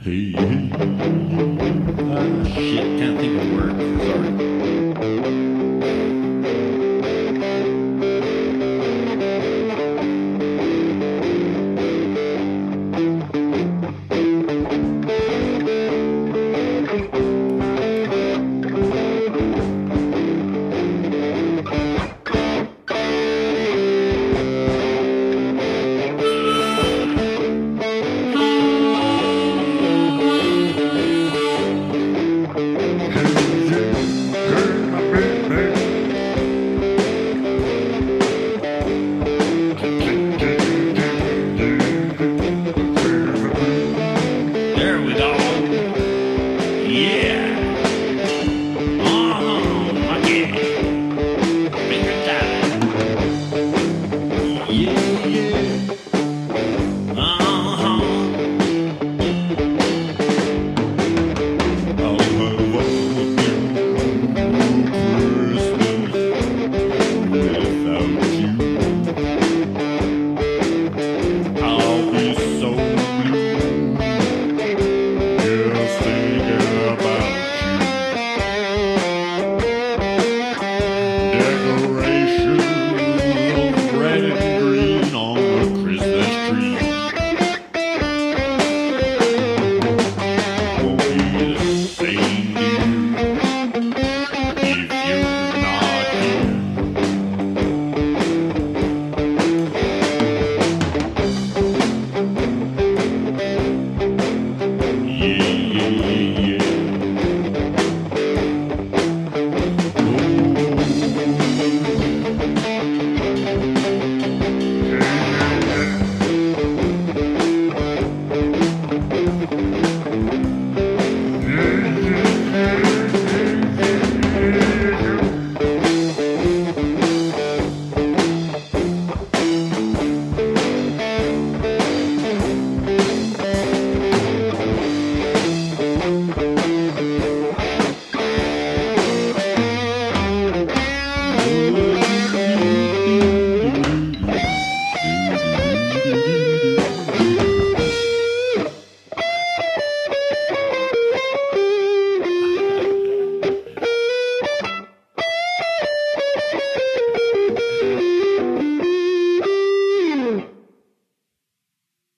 Hey, hey. Shit, can't think of the word. Sorry. There we go. Yeah. Yeah. Finger time. Yeah, yeah. I'll have a Christmas without you. I'll be so blue just thinking about you. Decorations of red and green on the Christmas tree won't be the same, dear, if you're not here. Yeah, yeah, yeah.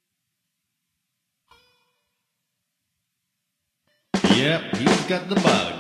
Yep, he's got the bug.